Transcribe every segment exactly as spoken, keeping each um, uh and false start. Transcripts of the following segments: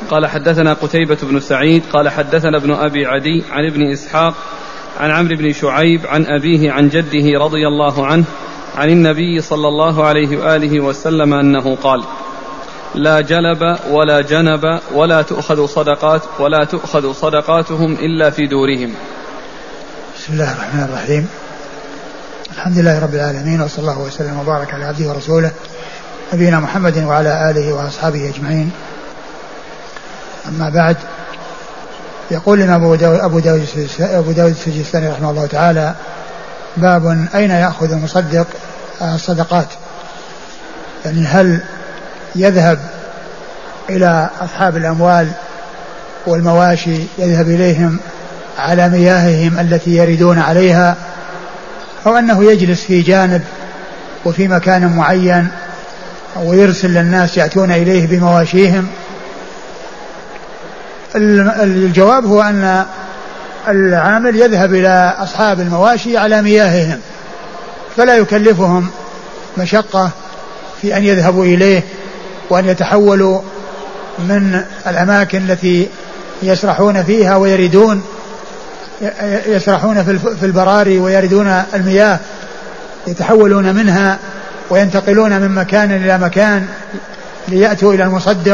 قال حدثنا قتيبة بن سعيد قال حدثنا ابن أبي عدي عن ابن إسحاق عن عمرو بن شعيب عن أبيه عن جده رضي الله عنه عن النبي صلى الله عليه وآله وسلم أنه قال: لا جلب ولا جنب ولا تؤخذ صدقات ولا تؤخذ صدقاتهم إلا في دورهم. بسم الله الرحمن الرحيم. الحمد لله رب العالمين، وصلى الله وسلم وبارك على عبده ورسوله نبينا محمد وعلى آله وأصحابه أجمعين. أما بعد، يقول لنا أبو داود, أبو داود, أبو داود السجستاني رحمه الله تعالى: باب أين يأخذ المصدق الصدقات؟ يعني هل يذهب إلى أصحاب الأموال والمواشي، يذهب إليهم على مياههم التي يردون عليها، أو أنه يجلس في جانب وفي مكان معين ويرسل للناس يأتون إليه بمواشيهم؟ الجواب هو أن العامل يذهب إلى أصحاب المواشي على مياههم، فلا يكلفهم مشقة في أن يذهبوا إليه وأن يتحولوا من الأماكن التي يسرحون فيها ويردون يسرحون في البراري ويردون المياه، يتحولون منها وينتقلون من مكان إلى مكان ليأتوا إلى المصدق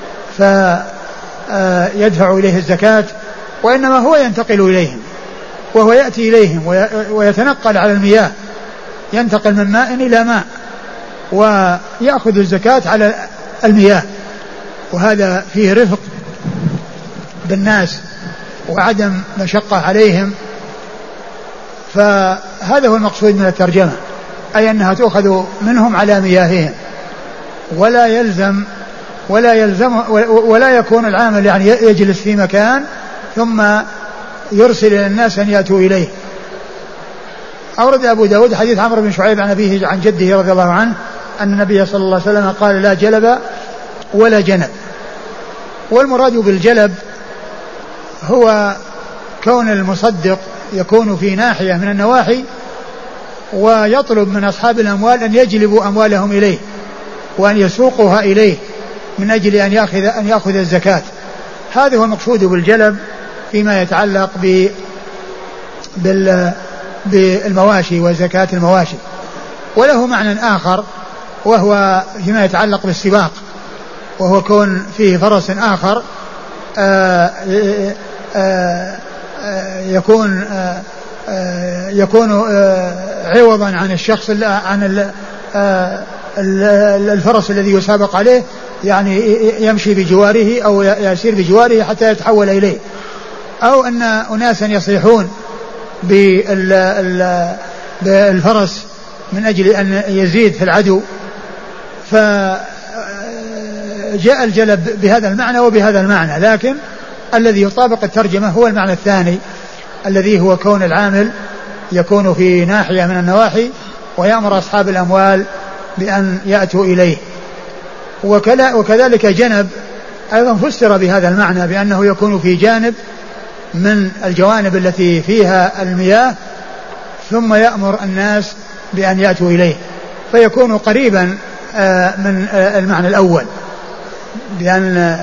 فيدفع إليه الزكاة، وإنما هو ينتقل إليهم وهو يأتي إليهم ويتنقل على المياه، ينتقل من ماء إلى ماء ويأخذ الزكاة على المياه، وهذا فيه رفق بالناس وعدم مشقة عليهم. فهذا هو المقصود من الترجمة، أي أنها تؤخذ منهم على مياههم، ولا يلزم ولا يلزم ولا يكون العامل يعني يجلس في مكان ثم يرسل إلى الناس أن يأتوا إليه. أورد أبو داود حديث عمرو بن شعيب عن أبيه عن جده رضي الله عنه أن النبي صلى الله عليه وسلم قال: لا جلب ولا جنب. والمراد بالجلب هو كون المصدق يكون في ناحية من النواحي ويطلب من أصحاب الأموال أن يجلبوا أموالهم إليه وأن يسوقوها إليه من أجل أن يأخذ, أن يأخذ الزكاة. هذا هو المقصود بالجلب فيما يتعلق ب بال بالمواشي وزكاة المواشي. وله معنى آخر وهو فيما يتعلق بالسباق، وهو كون فيه فرس آخر آآ آآ يكون آآ يكون عوضا عن الشخص عن الفرس الذي يسابق عليه، يعني يمشي بجواره أو يسير بجواره حتى يتحول إليه، أو أن أناسا يصيحون بالفرس من أجل أن يزيد في العدو، فجاء الجلب بهذا المعنى وبهذا المعنى، لكن الذي يطابق الترجمة هو المعنى الثاني الذي هو كون العامل يكون في ناحية من النواحي ويأمر أصحاب الأموال بأن يأتوا إليه. وكذلك جنب أيضا فسر بهذا المعنى بأنه يكون في جانب من الجوانب التي فيها المياه ثم يأمر الناس بأن يأتوا إليه، فيكون قريبا من المعنى الأول بأن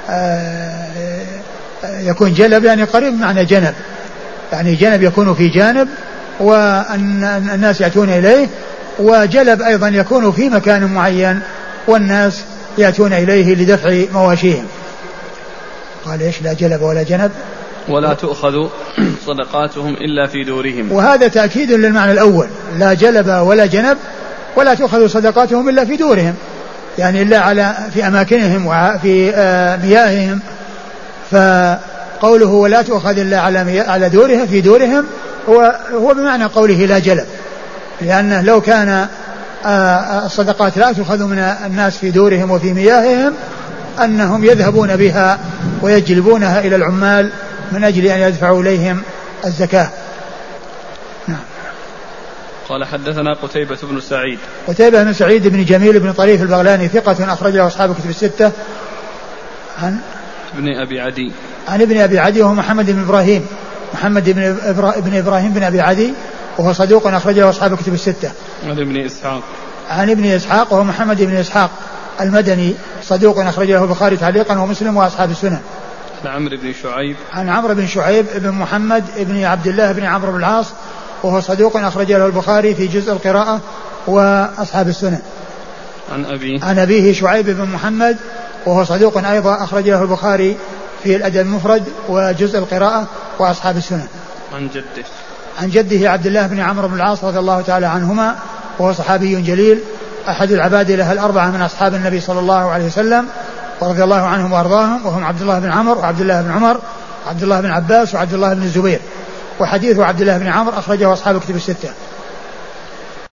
يكون جلب يعني قريب معنى جنب، يعني جنب يكون في جانب وأن الناس يأتون إليه، وجلب أيضا يكون في مكان معين والناس يأتون إليه لدفع مواشيهم. قال إيش؟ لا جلب ولا جنب ولا تؤخذ صدقاتهم إلا في دورهم. وهذا تأكيد للمعنى الأول، لا جلب ولا جنب ولا تؤخذ صدقاتهم إلا في دورهم، يعني إلا على في أماكنهم وفي مياههم. فقوله ولا تؤخذ إلا على على دورها في دورهم هو هو بمعنى قوله لا جلب، لأنه لو كان الصدقات لا تؤخذ من الناس في دورهم وفي مياههم أنهم يذهبون بها ويجلبونها إلى العمال من أجل أن يدفعوا إليهم الزكاة. نعم. قال حدثنا قتيبة بن سعيد. قتيبة بن سعيد بن جميل بن طريف البغلاني ثقة أخرجه أصحاب كتب الستة. عن ابن أبي عدي. عن ابن أبي عدي وهو محمد بن إبراهيم محمد بن, إبرا... بن إبراهيم بن أبي عدي وهو صدوق أخرجه أصحاب كتب الستة. عن ابن إسحاق. عن ابن إسحاق وهو محمد بن إسحاق المدني صدوق أخرج له البخاري تعليقا ومسلم وأصحاب السنن. عن عمرو بن شعيب عن عمرو بن شعيب بن محمد بن عبد الله بن عمرو بن العاص وهو صدوق أخرج له البخاري في جزء القراءة وأصحاب السنن. عن أبيه عن أبيه شعيب بن محمد وهو صدوق أيضا أخرج له البخاري في الأدب المفرد وجزء القراءة وأصحاب السنن. عن جده عن جده عبد الله بن عمرو بن العاص رضي الله تعالى عنهما وهو صحابي جليل أحد العبادلة الأربعة من أصحاب النبي صلى الله عليه وسلم ورضي الله عنهم وأرضاهم وهم عبد الله بن عمرو وعبد الله بن عمر وعبد الله بن عباس وعبد الله بن الزبير. وحديث عبد الله بن عمرو أخرجه أصحاب كتب الستة.